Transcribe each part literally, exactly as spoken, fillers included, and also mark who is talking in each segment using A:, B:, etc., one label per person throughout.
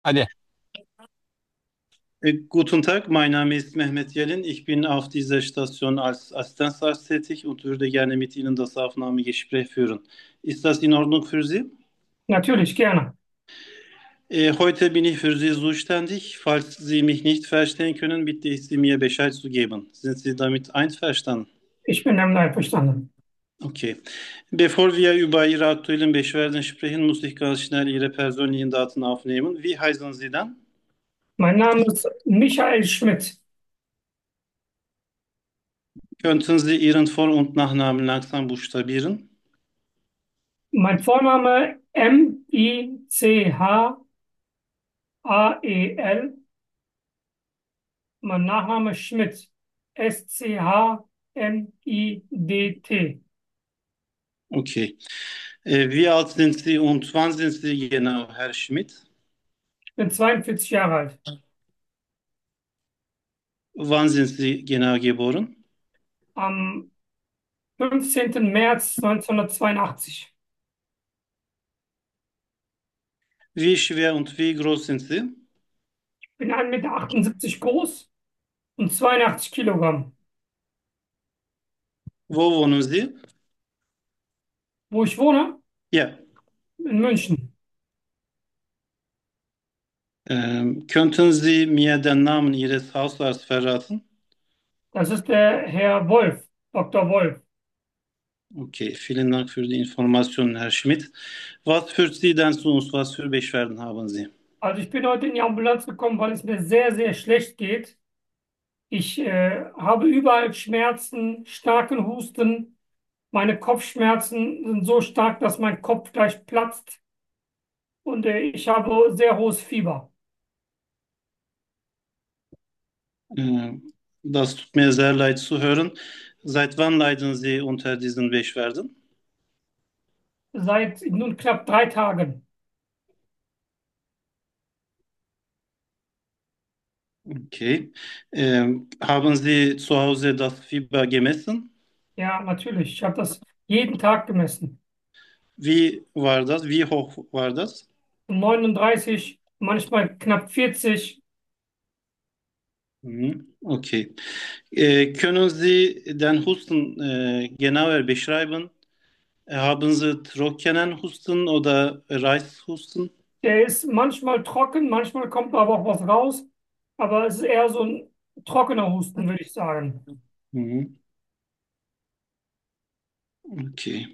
A: Hadi.
B: Äh, Guten Tag, mein Name ist Mehmet Yelin. Ich bin auf dieser Station als Assistenzarzt tätig und würde gerne mit Ihnen das Aufnahmegespräch führen. Ist das in Ordnung für Sie?
A: Natürlich, gerne.
B: Äh, heute bin ich für Sie zuständig. Falls Sie mich nicht verstehen können, bitte ich Sie mir Bescheid zu geben. Sind Sie damit einverstanden?
A: Ich bin damit einverstanden.
B: Okay. Bevor wir über Ihre aktuellen Beschwerden sprechen, muss ich ganz schnell Ihre persönlichen Daten aufnehmen. Wie heißen Sie dann?
A: Mein Name ist Michael Schmidt.
B: Könnten Sie Ihren Vor- und Nachnamen langsam buchstabieren?
A: Mein Vorname M I C H A E L. Mein Nachname Schmidt. S C H M I D T.
B: Okay. Äh, wie alt sind Sie und wann sind Sie genau, Herr Schmidt?
A: Ich bin zweiundvierzig Jahre alt.
B: Wann sind Sie genau geboren?
A: Am fünfzehnten März neunzehnhundertzweiundachtzig.
B: Wie schwer und wie groß sind Sie?
A: Ich bin ein Meter achtundsiebzig groß und zweiundachtzig Kilogramm.
B: Wo wohnen Sie?
A: Wo ich wohne?
B: Ja.
A: In München.
B: Ähm, könnten Sie mir den Namen Ihres Hausarztes verraten?
A: Das ist der Herr Wolf, Doktor Wolf.
B: Okay, vielen Dank für die Informationen, Herr Schmidt. Was führt Sie denn zu uns? Was für Beschwerden haben Sie?
A: Also ich bin heute in die Ambulanz gekommen, weil es mir sehr, sehr schlecht geht. Ich äh, habe überall Schmerzen, starken Husten. Meine Kopfschmerzen sind so stark, dass mein Kopf gleich platzt. Und äh, ich habe sehr hohes Fieber.
B: Äh, das tut mir sehr leid zu hören. Seit wann leiden Sie unter diesen Beschwerden?
A: Seit nun knapp drei Tagen.
B: Okay. Ähm, haben Sie zu Hause das Fieber gemessen?
A: Ja, natürlich. Ich habe das jeden Tag gemessen.
B: Wie war das? Wie hoch war das?
A: neununddreißig, manchmal knapp vierzig.
B: Mhm. Okay. Äh, können Sie den Husten äh, genauer beschreiben? Äh, Haben Sie trockenen Husten oder Reizhusten?
A: Der ist manchmal trocken, manchmal kommt aber auch was raus. Aber es ist eher so ein trockener Husten, würde ich sagen.
B: Mhm. Okay.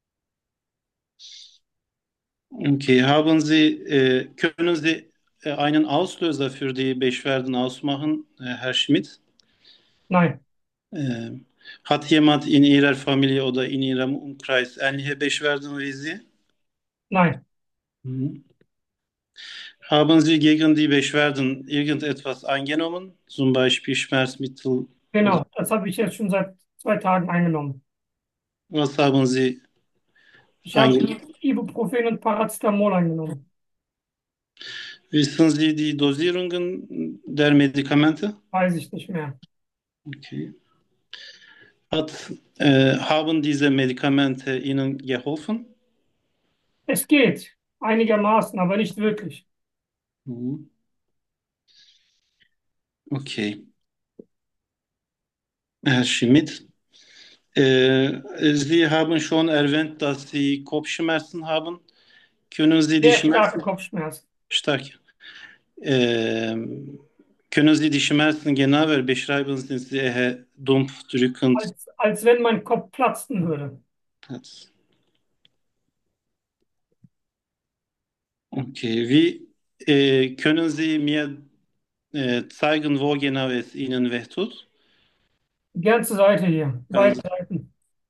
B: Okay. Haben Sie, äh, können Sie äh, einen Auslöser für die Beschwerden ausmachen, äh, Herr Schmidt?
A: Nein,
B: Äh, hat jemand in Ihrer Familie oder in Ihrem Umkreis ähnliche Beschwerden wie Sie?
A: nein.
B: Mhm. Haben Sie gegen die Beschwerden irgendetwas eingenommen? Zum Beispiel Schmerzmittel oder
A: Genau, das habe ich jetzt schon seit zwei Tagen eingenommen.
B: was haben Sie
A: Ich habe
B: eingenommen?
A: Ibuprofen und Paracetamol eingenommen.
B: Wissen Sie die Dosierungen der Medikamente?
A: Weiß ich nicht mehr.
B: Okay. Hat, äh, haben diese Medikamente Ihnen geholfen?
A: Es geht einigermaßen, aber nicht wirklich.
B: Mhm. Okay. Herr Schmidt, äh, Sie haben schon erwähnt, dass Sie Kopfschmerzen haben. Können Sie die
A: Sehr starke
B: Schmerzen
A: Kopfschmerzen.
B: stark, äh, können Sie die Schmerzen genauer beschreiben? Sind sie eher dumpf, drückend?
A: Als, als wenn mein Kopf platzen würde.
B: Okay, wie äh, können Sie mir äh, zeigen, wo genau es Ihnen wehtut?
A: Die ganze Seite hier, beide
B: Ganz,
A: Seiten.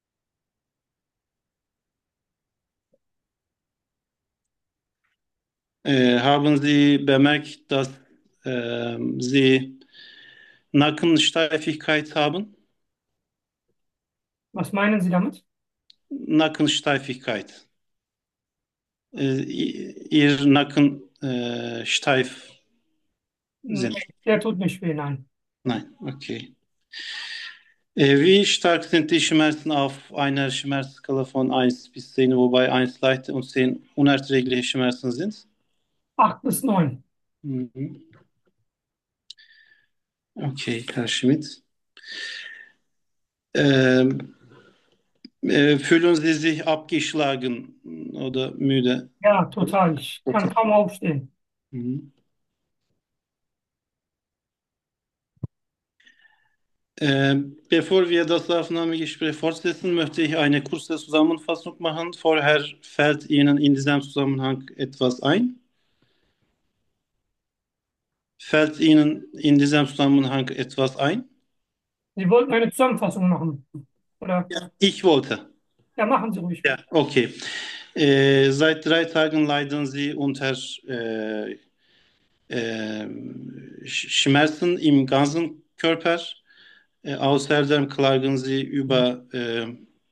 B: äh, haben Sie bemerkt, dass äh, Sie Nackensteifigkeit haben?
A: Was meinen Sie damit?
B: Nackensteifigkeit. Äh, Ihr Nacken äh, steif sind.
A: Nee, der tut nicht weh, nein.
B: Nein, okay. Äh, wie stark sind die Schmerzen auf einer Schmerzskala von eins bis zehn, wobei eins leichte und zehn unerträgliche Schmerzen sind?
A: Acht bis neun.
B: Mhm. Okay, Herr Schmidt. Ähm, äh, Fühlen Sie sich abgeschlagen oder müde?
A: Ja, total. Ich kann kaum aufstehen.
B: Mhm. Ähm, bevor wir das Aufnahmegespräch fortsetzen, möchte ich eine kurze Zusammenfassung machen. Vorher fällt Ihnen in diesem Zusammenhang etwas ein? Fällt Ihnen in diesem Zusammenhang etwas ein?
A: Sie wollten eine Zusammenfassung machen, oder?
B: Ja. Ich wollte.
A: Ja, machen Sie ruhig.
B: Ja, okay. Äh, seit drei Tagen leiden Sie unter äh, äh, Schmerzen im ganzen Körper. Äh, außerdem klagen Sie über äh,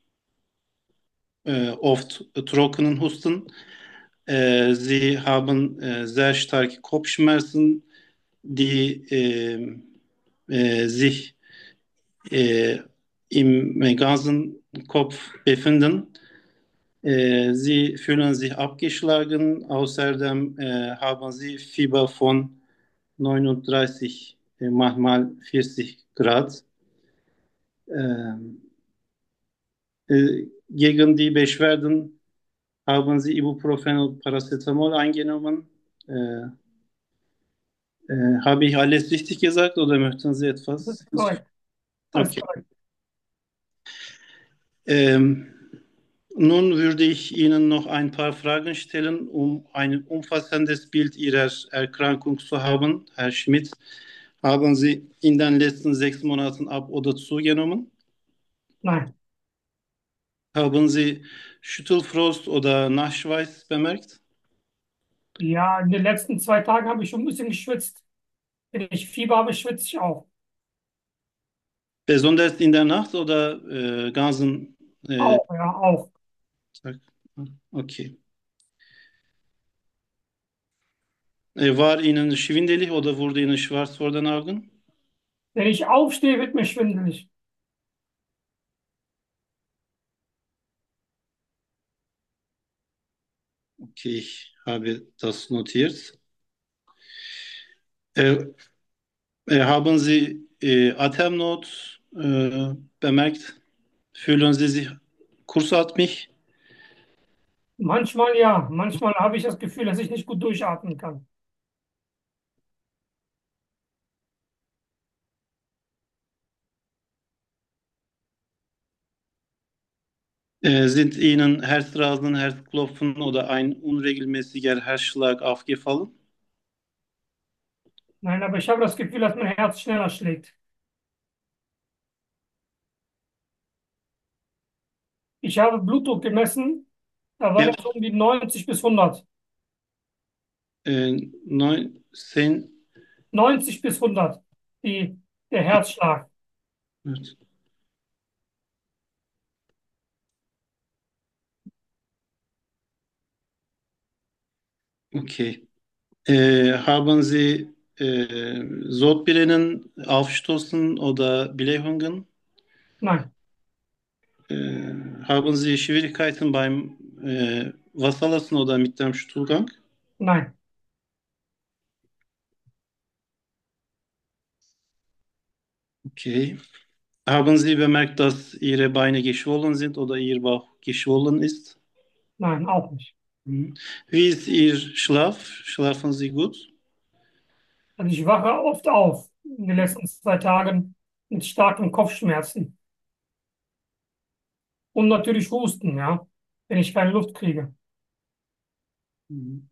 B: äh, oft trockenen Husten. Äh, Sie haben äh, sehr starke Kopfschmerzen, die äh, äh, sich äh, im ganzen Kopf befinden. Äh, Sie fühlen sich abgeschlagen. Außerdem äh, haben Sie Fieber von neununddreißig, äh, manchmal vierzig Grad. Ähm, äh, Gegen die Beschwerden haben Sie Ibuprofen und Paracetamol eingenommen. Äh, äh, habe ich alles richtig gesagt oder möchten Sie
A: Das
B: etwas?
A: ist korrekt. Alles
B: Okay.
A: korrekt.
B: Ähm, Nun würde ich Ihnen noch ein paar Fragen stellen, um ein umfassendes Bild Ihrer Erkrankung zu haben. Herr Schmidt, haben Sie in den letzten sechs Monaten ab oder zugenommen?
A: Nein.
B: Haben Sie Schüttelfrost oder Nachschweiß bemerkt?
A: Ja, in den letzten zwei Tagen habe ich schon ein bisschen geschwitzt. Wenn ich Fieber habe, schwitze ich auch.
B: Besonders in der Nacht oder äh, ganzen äh,
A: Auch, ja, auch.
B: Tag? Okay. Äh, war Ihnen schwindelig oder wurde Ihnen schwarz vor den Augen?
A: Wenn ich aufstehe, wird mir schwindelig.
B: Okay, ich habe das notiert. Äh, äh, haben Sie äh, Atemnot äh, bemerkt? Fühlen Sie sich kurzatmig?
A: Manchmal ja, manchmal habe ich das Gefühl, dass ich nicht gut durchatmen kann.
B: Äh, sind Ihnen Herzrasen, Herzklopfen oder ein unregelmäßiger Herzschlag aufgefallen?
A: Nein, aber ich habe das Gefühl, dass mein Herz schneller schlägt. Ich habe Blutdruck gemessen, da war
B: Ja,
A: der so um die neunzig bis hundert.
B: äh, neun, zehn,
A: neunzig bis hundert, die, der Herzschlag.
B: okay. Äh, haben Sie äh, Sodbrennen, Aufstoßen oder Blähungen?
A: Nein,
B: Äh, haben Sie Schwierigkeiten beim äh, Wasserlassen oder mit dem Stuhlgang?
A: nein,
B: Okay. Haben Sie bemerkt, dass Ihre Beine geschwollen sind oder Ihr Bauch geschwollen ist?
A: nein, auch nicht.
B: Mhm. Wie ist Ihr Schlaf? Schlafen Sie gut?
A: Also ich wache oft auf in den letzten zwei Tagen mit starken Kopfschmerzen und natürlich Husten, ja, wenn ich keine Luft kriege.
B: Mhm.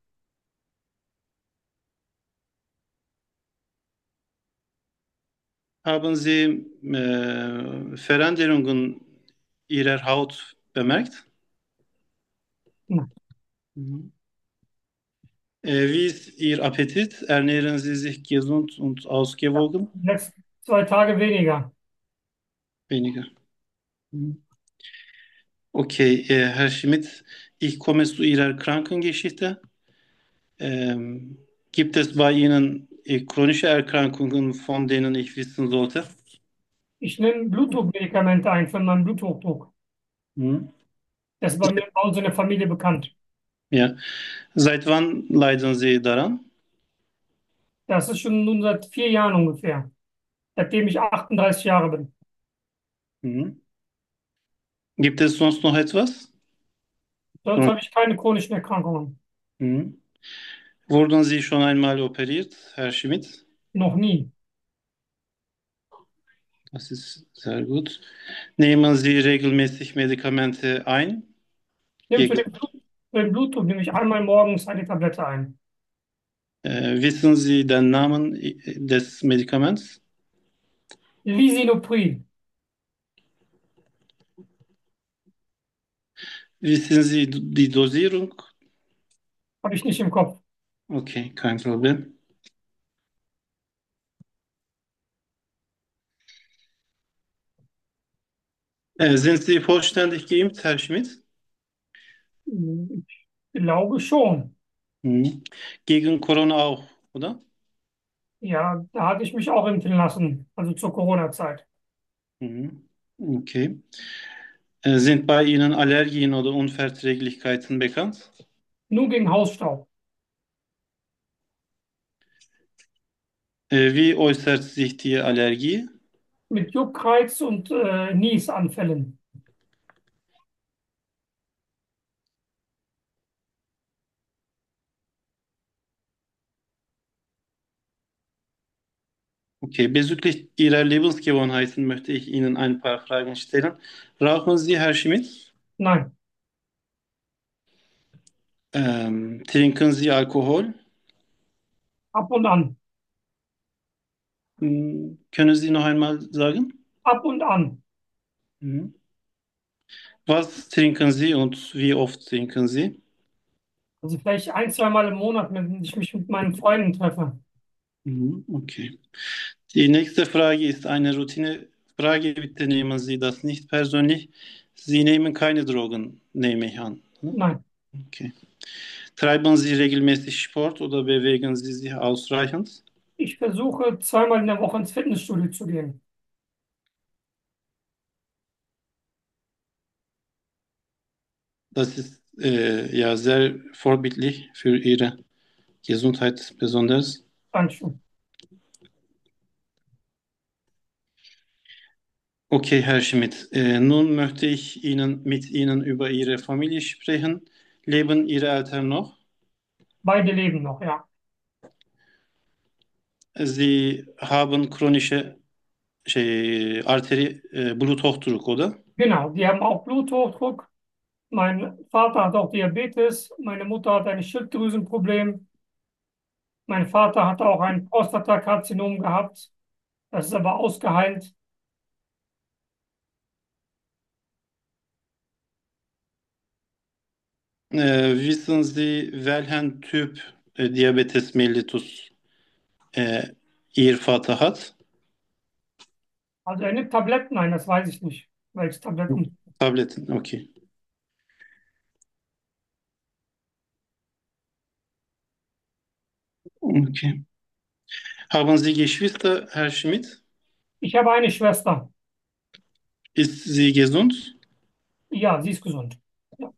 B: Haben Sie äh, Veränderungen Ihrer Haut bemerkt?
A: Nein.
B: Mhm. Äh, wie ist Ihr Appetit? Ernähren Sie sich gesund und ausgewogen?
A: Die letzten zwei Tage weniger.
B: Weniger. Mhm. Okay, äh, Herr Schmidt, ich komme zu Ihrer Krankengeschichte. Ähm, gibt es bei Ihnen äh, chronische Erkrankungen, von denen ich wissen sollte?
A: Ich nehme Blutdruckmedikamente ein für meinen Bluthochdruck.
B: Mhm.
A: Das ist bei mir bei uns in der Familie bekannt.
B: Ja. Seit wann leiden Sie daran?
A: Das ist schon nun seit vier Jahren ungefähr, seitdem ich achtunddreißig Jahre bin.
B: Mhm. Gibt es sonst noch etwas?
A: Sonst
B: Oder-
A: habe ich keine chronischen Erkrankungen.
B: Mhm. Wurden Sie schon einmal operiert, Herr Schmidt?
A: Noch nie.
B: Das ist sehr gut. Nehmen Sie regelmäßig Medikamente ein?
A: Nimm für
B: Gegen,
A: den Blut, für den Blutdruck nehme ich einmal morgens eine Tablette ein.
B: äh, wissen Sie den Namen äh, des Medikaments?
A: Lisinopril
B: Wissen Sie die Dosierung?
A: habe ich nicht im Kopf.
B: Okay, kein Problem. Äh, sind Sie vollständig geimpft, Herr Schmidt?
A: Ich glaube schon.
B: Mhm. Gegen Corona auch, oder?
A: Ja, da hatte ich mich auch impfen lassen, also zur Corona-Zeit.
B: Mhm. Okay. Äh, sind bei Ihnen Allergien oder Unverträglichkeiten bekannt?
A: Nur gegen Hausstaub.
B: Äh, wie äußert sich die Allergie?
A: Mit Juckreiz und äh, Niesanfällen.
B: Okay, bezüglich Ihrer Lebensgewohnheiten möchte ich Ihnen ein paar Fragen stellen. Rauchen Sie, Herr Schmidt?
A: Nein,
B: Ähm, trinken Sie Alkohol?
A: ab und an.
B: Hm, können Sie noch einmal sagen?
A: Ab und an.
B: Mhm. Was trinken Sie und wie oft trinken Sie?
A: Also vielleicht ein, zwei Mal im Monat, wenn ich mich mit meinen Freunden treffe.
B: Mhm, okay. Die nächste Frage ist eine Routinefrage. Bitte nehmen Sie das nicht persönlich. Sie nehmen keine Drogen, nehme ich an. Ne?
A: Nein,
B: Okay. Treiben Sie regelmäßig Sport oder bewegen Sie sich ausreichend?
A: ich versuche zweimal in der Woche ins Fitnessstudio zu gehen.
B: Das ist äh, ja sehr vorbildlich für Ihre Gesundheit besonders.
A: Dankeschön.
B: Okay, Herr Schmidt, äh, nun möchte ich Ihnen mit Ihnen über Ihre Familie sprechen. Leben Ihre Eltern noch?
A: Beide leben noch, ja.
B: Sie haben chronische şey, arteri, e, Bluthochdruck, oder?
A: Genau, die haben auch Bluthochdruck. Mein Vater hat auch Diabetes. Meine Mutter hat ein Schilddrüsenproblem. Mein Vater hat auch ein Prostatakarzinom gehabt. Das ist aber ausgeheilt.
B: Äh, wissen Sie, welchen Typ äh, Diabetes mellitus äh, Ihr Vater hat?
A: Also er nimmt Tabletten ein, das weiß ich nicht. Welche Tabletten?
B: Tabletten, okay. Okay. Haben Sie Geschwister, Herr Schmidt?
A: Ich habe eine Schwester.
B: Ist sie gesund?
A: Ja, sie ist gesund. Ja.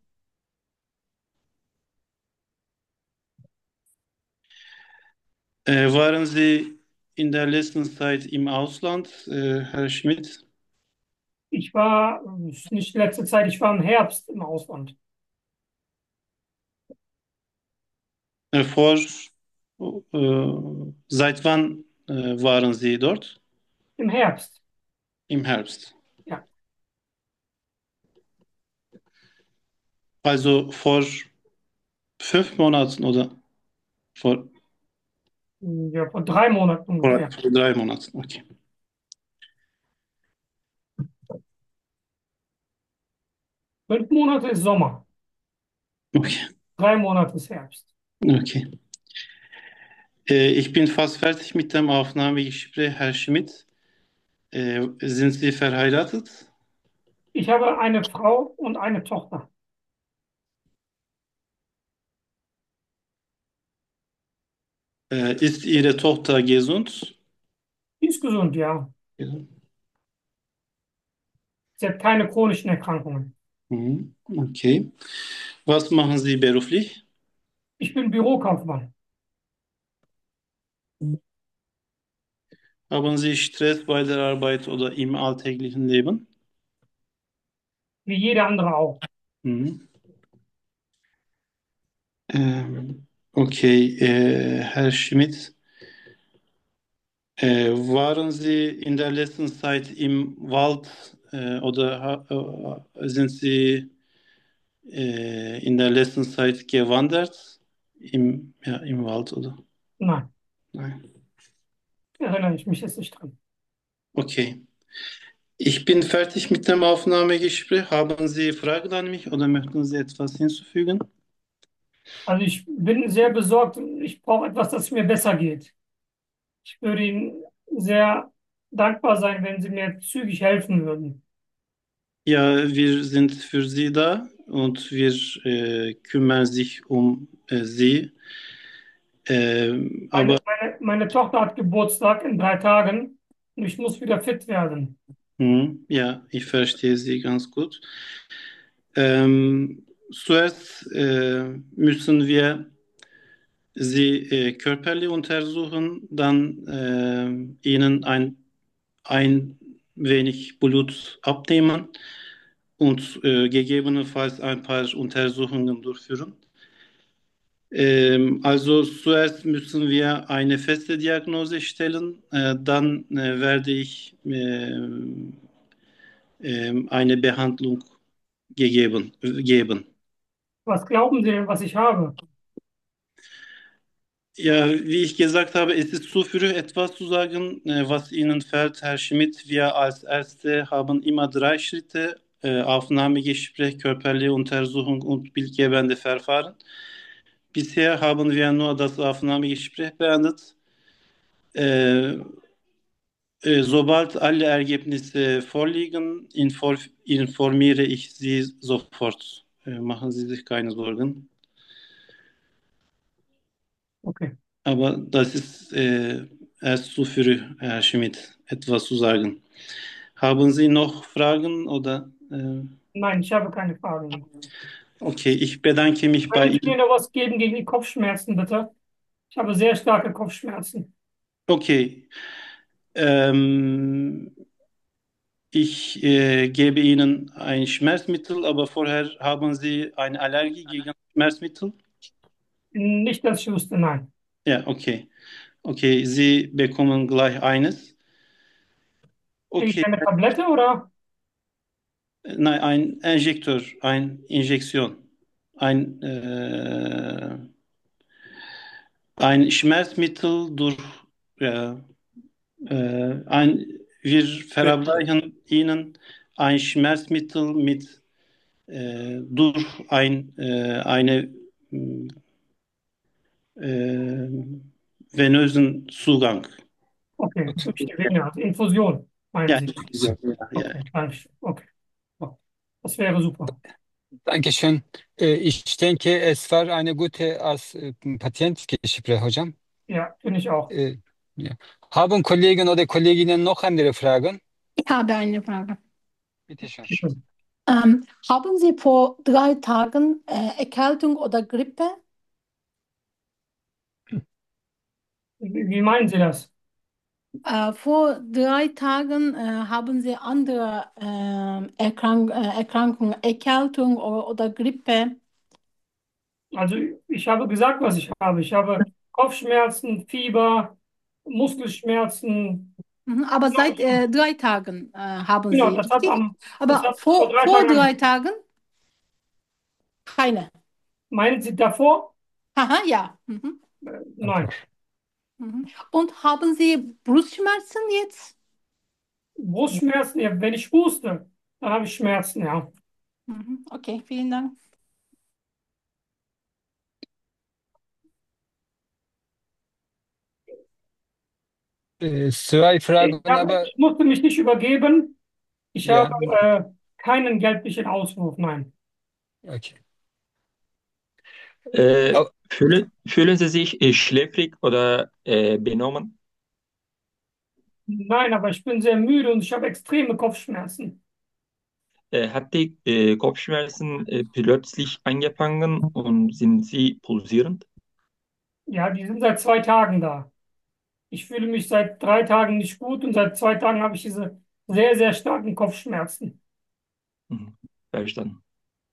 B: Äh, waren Sie in der letzten Zeit im Ausland, äh, Herr Schmidt?
A: Ich war, äh, ist nicht letzte Zeit, ich war im Herbst im Ausland.
B: Äh, vor, äh, seit wann äh, waren Sie dort?
A: Im Herbst,
B: Im Herbst.
A: ja.
B: Also vor fünf Monaten oder vor,
A: Ja, vor drei Monaten
B: vor,
A: ungefähr.
B: vor drei Monaten. Okay.
A: Fünf Monate ist Sommer,
B: Okay.
A: drei Monate ist Herbst.
B: Okay. Äh, ich bin fast fertig mit dem Aufnahmegespräch, Herr Schmidt. Äh, sind Sie verheiratet?
A: Ich habe eine Frau und eine Tochter.
B: Äh, ist Ihre Tochter gesund?
A: Die ist gesund, ja.
B: Ja.
A: Sie hat keine chronischen Erkrankungen.
B: Mhm. Okay. Was machen Sie beruflich?
A: Ich bin Bürokaufmann.
B: Haben Sie Stress bei der Arbeit oder im alltäglichen Leben?
A: Wie jeder andere auch.
B: Mhm. Ähm, okay, äh, Herr Schmidt, äh, waren Sie in der letzten Zeit im Wald äh, oder ha- äh, sind Sie äh, in der letzten Zeit gewandert? Im, ja, im Wald oder?
A: Nein,
B: Nein.
A: erinnere ich mich jetzt nicht dran.
B: Okay. Ich bin fertig mit dem Aufnahmegespräch. Haben Sie Fragen an mich oder möchten Sie etwas hinzufügen?
A: Also ich bin sehr besorgt. Ich brauche etwas, das mir besser geht. Ich würde Ihnen sehr dankbar sein, wenn Sie mir zügig helfen würden.
B: Ja, wir sind für Sie da und wir äh, kümmern sich um äh, Sie. Ähm,
A: Meine,
B: aber
A: meine, meine Tochter hat Geburtstag in drei Tagen und ich muss wieder fit werden.
B: hm, ja, ich verstehe Sie ganz gut. Ähm, zuerst äh, müssen wir Sie äh, körperlich untersuchen, dann äh, Ihnen ein, ein wenig Blut abnehmen und äh, gegebenenfalls ein paar Untersuchungen durchführen. Ähm, also zuerst müssen wir eine feste Diagnose stellen, äh, dann äh, werde ich äh, äh, eine Behandlung gegeben, äh, geben.
A: Was glauben Sie denn, was ich habe?
B: Ja, wie ich gesagt habe, es ist zu früh etwas zu sagen, äh, was Ihnen fällt, Herr Schmidt. Wir als Ärzte haben immer drei Schritte, äh, Aufnahmegespräch, körperliche Untersuchung und bildgebende Verfahren. Bisher haben wir nur das Aufnahmegespräch beendet. Äh, äh, sobald alle Ergebnisse vorliegen, infor informiere ich Sie sofort. Äh, machen Sie sich keine Sorgen.
A: Okay.
B: Aber das ist äh, erst zu früh, Herr Schmidt, etwas zu sagen. Haben Sie noch Fragen oder? Äh,
A: Nein, ich habe keine Fragen.
B: okay, ich bedanke mich bei
A: Können Sie mir
B: Ihnen.
A: noch was geben gegen die Kopfschmerzen, bitte? Ich habe sehr starke Kopfschmerzen.
B: Okay, ähm, ich äh, gebe Ihnen ein Schmerzmittel, aber vorher haben Sie eine Allergie gegen Schmerzmittel?
A: Nicht, dass ich wüsste, nein.
B: Ja, okay. Okay, Sie bekommen gleich eines.
A: Kriege ich
B: Okay,
A: eine Tablette oder?
B: nein, ein Injektor, ein Injektion, ein, äh, ein Schmerzmittel durch, ja, äh, ein, wir verabreichen Ihnen ein Schmerzmittel mit äh, durch ein, äh, eine äh, venösen Zugang.
A: Okay, durch die Vene, also Infusion, meinen
B: Ja,
A: Sie?
B: ja, ja, ja.
A: Okay, danke. Okay, so. Das wäre super.
C: Dankeschön. Äh, Ich denke, es war eine gute als äh, Patientengespräch, hocam.
A: Ja, finde ich auch.
C: Äh, ja. Haben Kollegen oder Kolleginnen noch andere Fragen?
D: Ich habe eine Frage.
C: Bitte schön.
A: Bitte.
D: Ähm, haben Sie vor drei Tagen äh, Erkältung oder Grippe?
A: Wie, wie meinen Sie das?
D: Äh, vor drei Tagen äh, haben Sie andere ähm, Erkrank äh, Erkrankungen, Erkältung oder, oder Grippe?
A: Also ich habe gesagt, was ich habe. Ich habe Kopfschmerzen, Fieber, Muskelschmerzen.
D: Mhm, aber seit äh, drei Tagen äh, haben
A: Genau,
D: Sie,
A: das hat
D: richtig?
A: am, das
D: Aber
A: hat vor
D: vor,
A: drei
D: vor
A: Tagen
D: drei
A: angefangen.
D: Tagen keine.
A: Meinen Sie davor?
D: Aha, ja. Mhm.
A: Äh,
C: Okay.
A: nein.
D: Mhm. Und haben Sie Brustschmerzen jetzt?
A: Brustschmerzen, ja, wenn ich huste, dann habe ich Schmerzen, ja.
D: Mhm. Okay, vielen Dank.
C: Äh, Zwei
A: Ich
C: Fragen,
A: habe,
C: aber
A: ich musste mich nicht übergeben. Ich habe
C: ja,
A: äh, keinen gelblichen Auswurf, nein.
C: okay.
E: Äh,
C: Oh,
E: fühlen, fühlen Sie sich äh, schläfrig oder äh, benommen?
A: Nein, aber ich bin sehr müde und ich habe extreme Kopfschmerzen.
E: Äh, hat die äh, Kopfschmerzen äh, plötzlich angefangen und sind sie pulsierend?
A: Ja, die sind seit zwei Tagen da. Ich fühle mich seit drei Tagen nicht gut und seit zwei Tagen habe ich diese sehr, sehr starken Kopfschmerzen.
E: Mhm. Verstanden.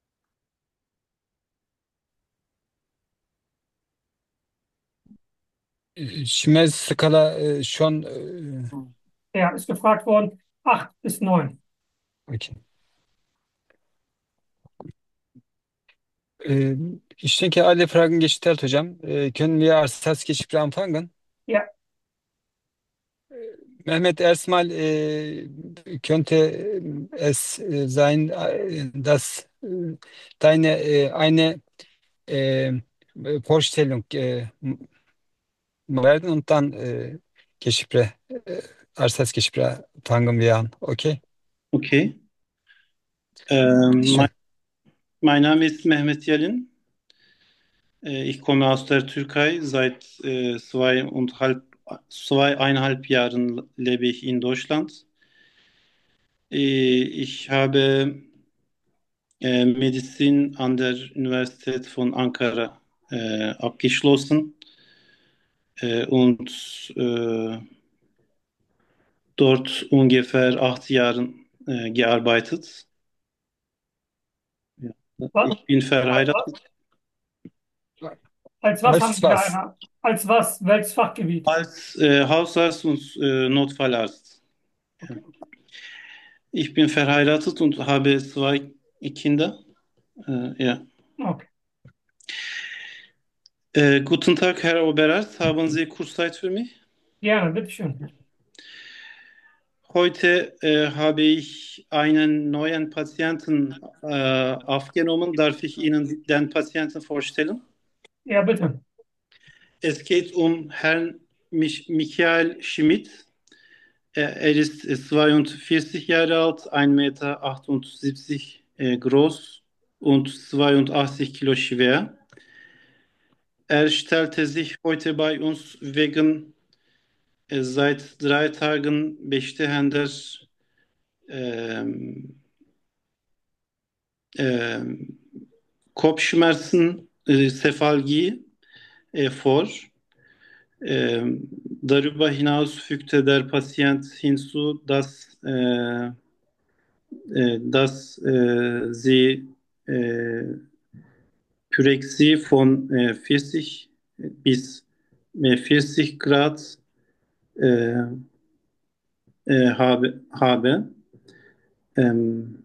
C: Schmerz skala e, şu an e,
A: Ja, ist gefragt worden, acht bis neun.
C: okey. E, ich denke, alle Fragen gestellt hocam. E, können wir als Testgespräch anfangen?
A: Ja,
C: Mehmet, erstmal äh, könnte es äh, sein, äh, dass äh, deine äh, eine äh, Vorstellung äh, werden und dann äh, Gespräch, äh, als Gespräch fangen wir an. Okay?
B: Okay. Ähm, mein,
C: Schön.
B: mein Name ist Mehmet Yalin. Äh, ich komme aus der Türkei. Seit äh, zweieinhalb, zweieinhalb Jahren lebe ich in Deutschland. Äh, ich habe äh, Medizin an der Universität von Ankara äh, abgeschlossen äh, und äh, dort ungefähr acht Jahre äh, gearbeitet. Ja.
A: was?
B: Ich bin
A: Als was?
B: verheiratet
A: Als was haben
C: Als
A: Sie
C: was?
A: geheiratet? Als was? Welches Fachgebiet?
B: als äh, Hausarzt und äh, Notfallarzt. Ja. Ich bin verheiratet und habe zwei Kinder. Äh, ja.
A: Okay.
B: Äh, guten Tag, Herr Oberarzt. Haben Sie kurz Zeit für mich?
A: Gerne, bitteschön.
B: Heute äh, habe ich einen neuen Patienten äh, aufgenommen. Darf ich Ihnen den Patienten vorstellen?
A: Ja, bitte.
B: Es geht um Herrn Mich Michael Schmidt. Er, er ist zweiundvierzig Jahre alt, ein Meter achtundsiebzig äh, groß und zweiundachtzig Kilo schwer. Er stellte sich heute bei uns wegen äh, seit drei Tagen bestehender ähm, ähm, Kopfschmerzen, äh, Cephalgie äh, vor. Ähm, darüber hinaus fügte der Patient hinzu, dass, äh, äh, dass äh, sie äh, Pyrexie von äh, vierzig bis äh, vierzig Grad äh, äh, habe. habe. Ähm,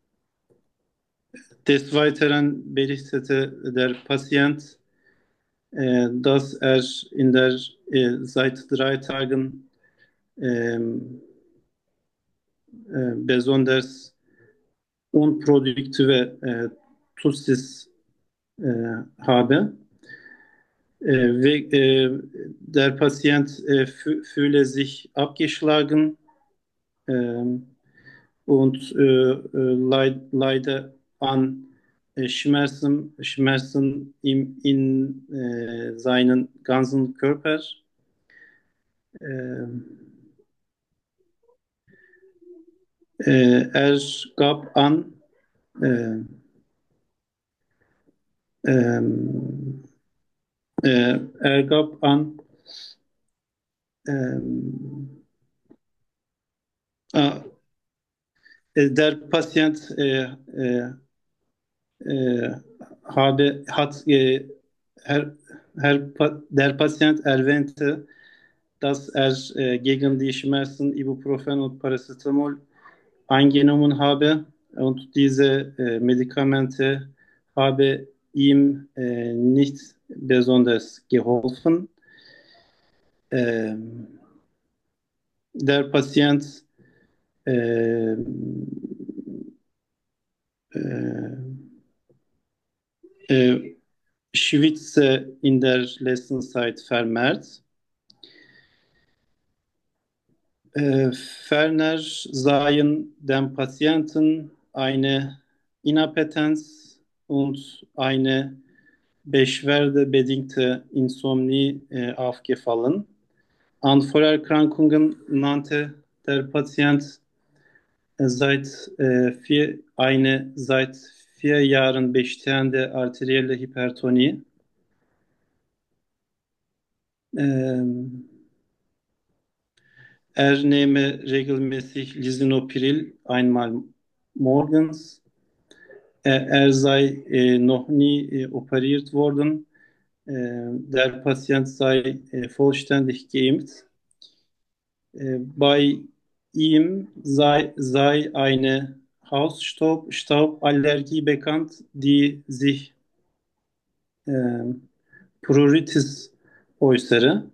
B: des Weiteren berichtete der Patient, äh, dass er in der äh, seit drei Tagen ähm, äh, besonders unproduktive äh, Tussis äh, habe. Äh, we, äh, der Patient äh, fü fühle sich abgeschlagen ähm, und äh, äh, leid, leide an äh, Schmerzen, Schmerzen im, in äh, seinen ganzen Körper. Ähm, äh, er gab an, äh, ähm, äh, er gab an, ähm, ah, der Patient äh, äh, äh, habe, hat, äh, Herr, Herr, der Patient erwähnte, dass er äh, gegen die Schmerzen Ibuprofen und Paracetamol eingenommen habe und diese äh, Medikamente habe ihm äh, nicht besonders geholfen. Ähm, der Patient äh, äh, äh, schwitzte in der letzten Zeit vermehrt. Äh, ferner seien dem Patienten eine Inappetenz und eine beschwerdebedingte Insomnie äh, aufgefallen. An Vorerkrankungen nannte der Patient äh, seit äh, vier, eine seit vier Jahren bestehende arterielle Hypertonie. Ähm, Er nehme regelmäßig Lisinopril einmal morgens. Er, er sei äh, noch nie äh, operiert worden. Äh, der Patient sei äh, vollständig geimpft. Äh, bei ihm sei, sei eine Hausstaub, Stauballergie bekannt, die sich äh, Pruritus äußere.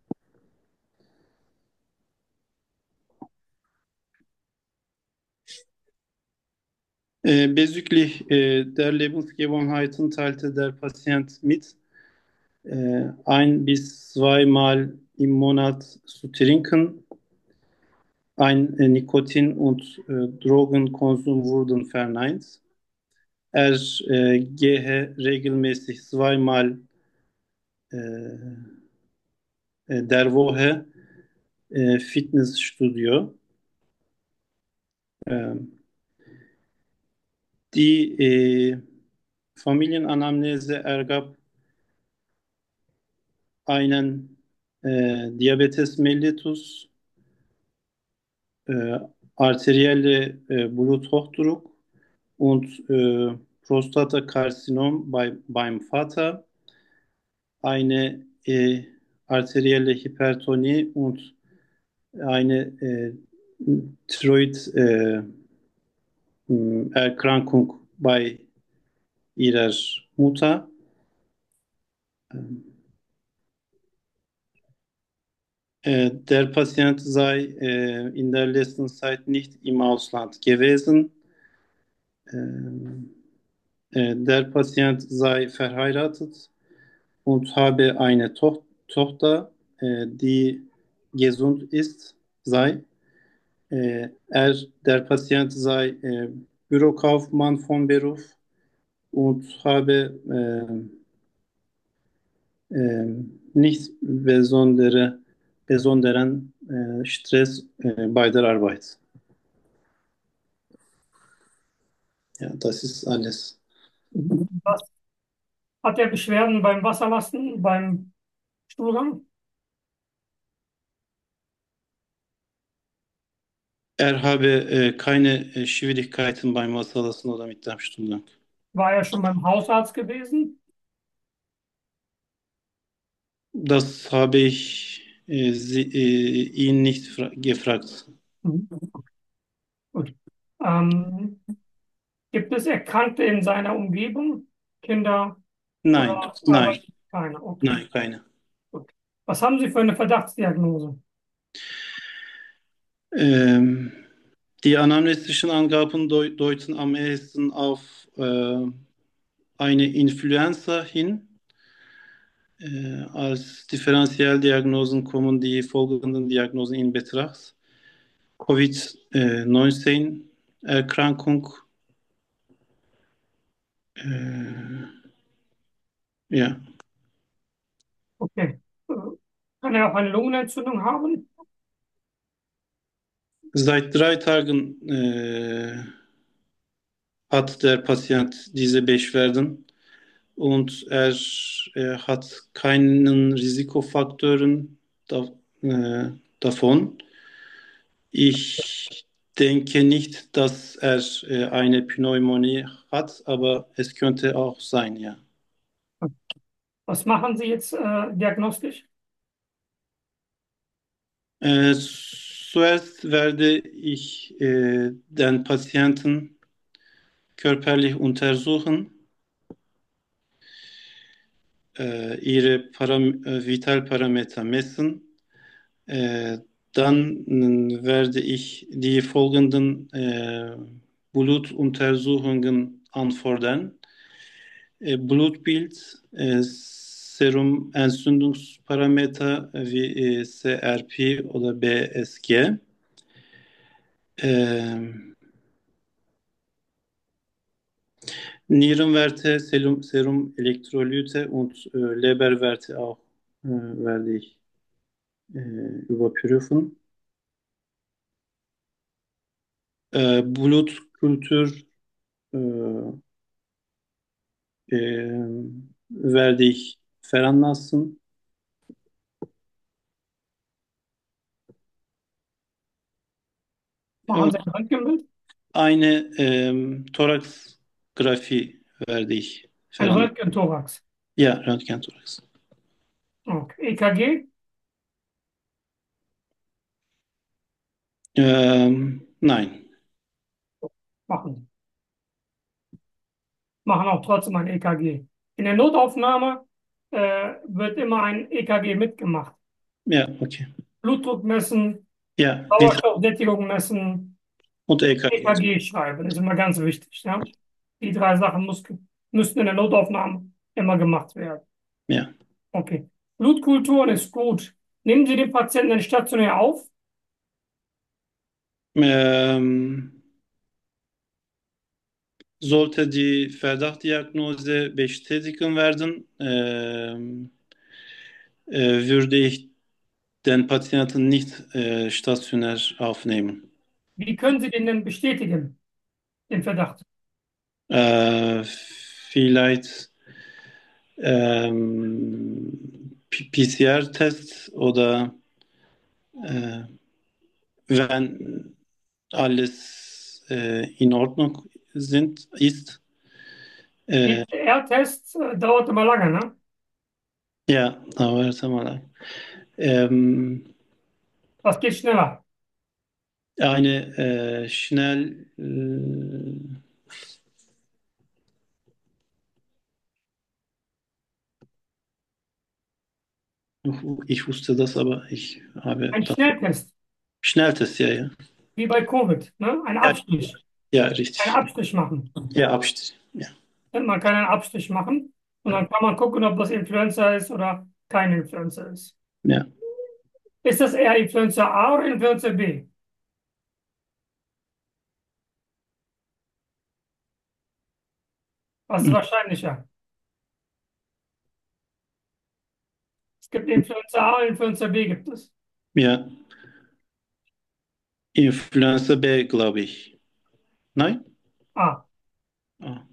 B: Äh, bezüglich äh, der Lebensgewohnheiten teilte der Patient mit, äh, ein bis zweimal im Monat zu trinken. Ein äh, Nikotin- und äh, Drogenkonsum wurden verneint. Er äh, gehe regelmäßig zweimal äh, äh, der Woche äh, Fitnessstudio. Ähm, die äh, Familienanamnese ergab einen äh, Diabetes mellitus, äh, arterielle äh, Bluthochdruck und äh, Prostatakarzinom bei, beim Vater, eine äh, arterielle Hypertonie und eine äh, Thyroid-Erkrankung bei ihrer Mutter. Äh, der Patient sei äh, in der letzten Zeit nicht im Ausland gewesen. Ähm, äh, der Patient sei verheiratet und habe eine to Tochter, äh, die gesund ist, sei. Äh, er, der Patient sei äh, Bürokaufmann von Beruf und habe äh, äh, nicht besondere, besonderen äh, Stress äh, bei der Arbeit. Ja, das ist alles.
A: Was hat er Beschwerden beim Wasserlassen, beim Stuhlgang?
B: Er habe äh, keine äh, Schwierigkeiten beim Wasserlassen oder mit dem Stuhlgang.
A: War er schon beim Hausarzt gewesen?
B: Das habe ich äh, sie, äh, ihn nicht fra- gefragt.
A: Mhm. Gut. Ähm, gibt es Erkrankte in seiner Umgebung? Kinder
B: Nein,
A: oder
B: nein,
A: Arbeit? Keine. Okay.
B: nein, keine.
A: Gut. Was haben Sie für eine Verdachtsdiagnose?
B: Ähm, die anamnestischen Angaben deu deuten am ehesten auf äh, eine Influenza hin. Äh, als Differentialdiagnosen kommen die folgenden Diagnosen in Betracht. Covid neunzehn Erkrankung, äh, ja,
A: Okay. Äh, Kann er auch eine Lungenentzündung haben?
B: seit drei Tagen äh, hat der Patient diese Beschwerden und er äh, hat keinen Risikofaktoren da, äh, davon. Ich denke nicht, dass er äh, eine Pneumonie hat, aber es könnte auch sein, ja.
A: Was machen Sie jetzt äh, diagnostisch?
B: Äh, zuerst werde ich äh, den Patienten körperlich untersuchen, äh, ihre Param äh, Vitalparameter messen. Äh, dann äh, werde ich die folgenden äh, Blutuntersuchungen anfordern. Äh, Blutbild, äh, Serumentzündungsparameter wie äh, C R P oder B S G. Äh, Nierenwerte, Serum, Serum Elektrolyte und äh, Leberwerte auch äh, werde ich äh, überprüfen. Äh, Blutkultur äh, äh, werde ich veranlassen.
A: Machen Sie ein Röntgenbild?
B: Eine ähm, Thoraxgraphie werde ich
A: Ein
B: verlangen.
A: Röntgen-Thorax.
B: Ja, Röntgen-Thorax.
A: Okay. E K G?
B: Ähm, nein.
A: Machen. Machen auch trotzdem ein E K G. In der Notaufnahme äh, wird immer ein E K G mitgemacht.
B: Ja, okay.
A: Blutdruck messen,
B: Ja, die drei
A: Sauerstoffsättigung messen,
B: und E K G.
A: E K G schreiben. Das ist immer ganz wichtig. Ja? Die drei Sachen muss, müssten in der Notaufnahme immer gemacht werden.
B: Ja.
A: Okay. Blutkulturen ist gut. Nehmen Sie den Patienten dann stationär auf?
B: Ähm, sollte die Verdachtdiagnose bestätigen werden, ähm, äh, würde ich den Patienten nicht äh, stationär aufnehmen.
A: Wie können Sie den denn bestätigen, den Verdacht?
B: Äh, vielleicht ähm, P C R-Test oder äh, wenn alles äh, in Ordnung sind, ist. Äh,
A: P C R-Test äh, dauert immer lange, ne?
B: ja, aber warte mal. Ähm,
A: Was geht schneller?
B: eine äh, schnell, äh, ich wusste das, aber ich habe
A: Ein
B: das.
A: Schnelltest,
B: Schnelltest, ja, ja.
A: wie bei Covid, ne? Ein
B: Ja,
A: Abstrich.
B: ja,
A: Einen
B: richtig.
A: Abstrich machen.
B: Ja, Abstrich. Ja.
A: Man kann einen Abstrich machen und dann kann man gucken, ob das Influenza ist oder kein Influenza ist.
B: Ja.
A: Ist das eher Influenza A oder Influenza B? Was ist wahrscheinlicher? Es gibt Influenza A und Influenza B gibt es.
B: Ja, Influenza B, glaube ich. Nein?
A: A.
B: Ah.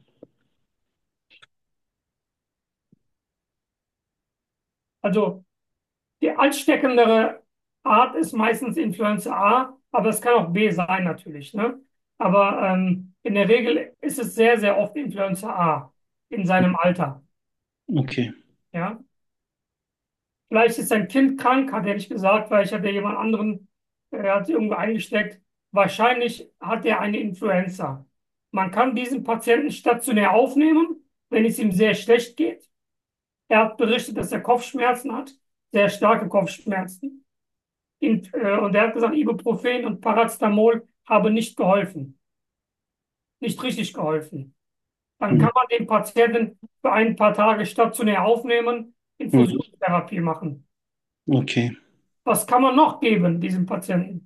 A: Also die ansteckendere Art ist meistens Influenza A, aber es kann auch B sein natürlich, ne? Aber ähm, in der Regel ist es sehr, sehr oft Influenza A in seinem Alter.
B: Okay.
A: Ja? Vielleicht ist sein Kind krank, hat er nicht gesagt, weil ich hatte jemand anderen, er hat sich irgendwo eingesteckt. Wahrscheinlich hat er eine Influenza. Man kann diesen Patienten stationär aufnehmen, wenn es ihm sehr schlecht geht. Er hat berichtet, dass er Kopfschmerzen hat, sehr starke Kopfschmerzen. In, äh, und er hat gesagt, Ibuprofen und Paracetamol haben nicht geholfen, nicht richtig geholfen. Dann
B: Mhm.
A: kann man den Patienten für ein paar Tage stationär aufnehmen,
B: Mhm.
A: Infusionstherapie machen.
B: Okay.
A: Was kann man noch geben, diesem Patienten?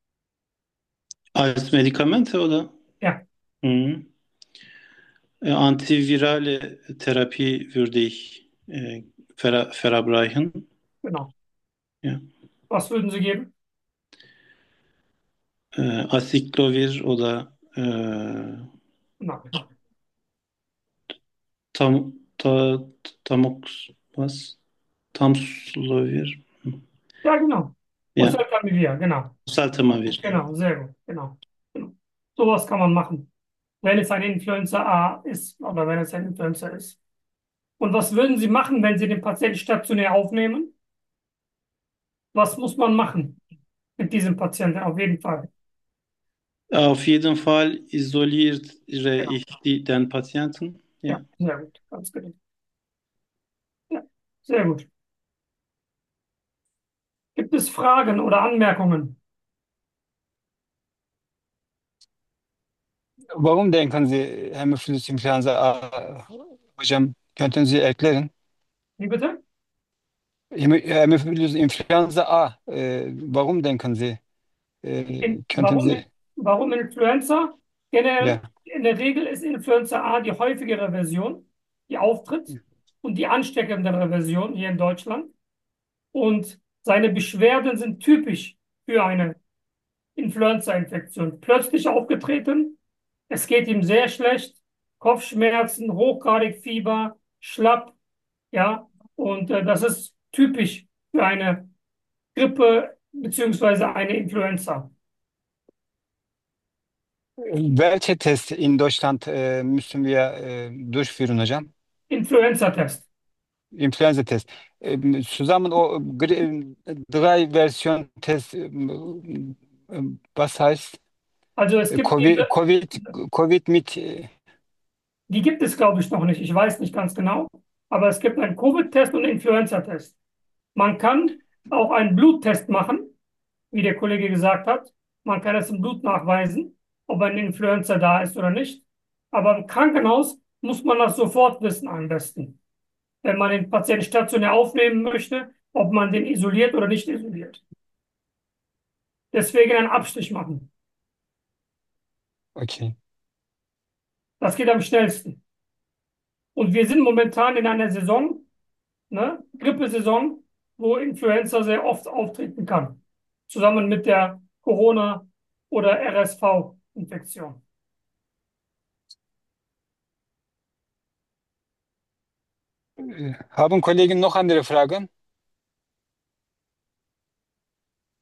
B: Als Medikamente oder?
A: Ja,
B: Mhm. Äh, Antivirale Therapie würde ich äh, ver verabreichen.
A: genau.
B: Ja.
A: Was würden Sie geben?
B: Äh, Acyclovir oder äh,
A: Genau.
B: Tam, ta, Tamox, was? Tamsulovir.
A: Ja, genau.
B: Ja,
A: Oseltamivir, genau.
B: Saltamavir.
A: Genau, sehr gut, genau. Genau. Sowas kann man machen, wenn es ein Influenza A ist oder wenn es ein Influenza ist. Und was würden Sie machen, wenn Sie den Patienten stationär aufnehmen? Was muss man machen mit diesem Patienten? Auf jeden Fall.
B: Auf jeden Fall isoliere
A: Genau.
B: ich die, den Patienten.
A: Ja,
B: Ja.
A: sehr gut. Ganz genau. Ja, sehr gut. Gibt es Fragen oder Anmerkungen?
C: Warum denken Sie Hämophilus influenza A? Hocam könnten Sie erklären?
A: Wie bitte?
C: Hämo- Hämophilus influenza A. Äh, warum denken Sie? Äh,
A: In,
C: könnten
A: warum,
C: Sie,
A: warum Influenza? Generell,
C: ja.
A: in der Regel ist Influenza A die häufigere Version, die auftritt und die ansteckendere Version hier in Deutschland. Und seine Beschwerden sind typisch für eine Influenza-Infektion. Plötzlich aufgetreten, es geht ihm sehr schlecht, Kopfschmerzen, hochgradig Fieber, schlapp, ja, und äh, das ist typisch für eine Grippe beziehungsweise eine Influenza.
C: Welche Tests in Deutschland äh, müssen wir äh, durchführen hocam?
A: Influenza-Test.
C: Influenza-Test. Ähm, zusammen o gr- drei Version Test, ähm, ähm, was heißt
A: Also es
C: äh,
A: gibt
C: Covid,
A: diese,
C: Covid, Covid mit, äh,
A: die gibt es, glaube ich, noch nicht. Ich weiß nicht ganz genau. Aber es gibt einen Covid-Test und einen Influenza-Test. Man kann auch einen Bluttest machen, wie der Kollege gesagt hat. Man kann es im Blut nachweisen, ob ein Influenza da ist oder nicht. Aber im Krankenhaus muss man das sofort wissen am besten. Wenn man den Patienten stationär aufnehmen möchte, ob man den isoliert oder nicht isoliert. Deswegen einen Abstrich machen.
C: okay.
A: Das geht am schnellsten. Und wir sind momentan in einer Saison, ne, Grippesaison, wo Influenza sehr oft auftreten kann. Zusammen mit der Corona- oder R S V-Infektion.
C: Äh, Haben Kollegen noch andere Fragen?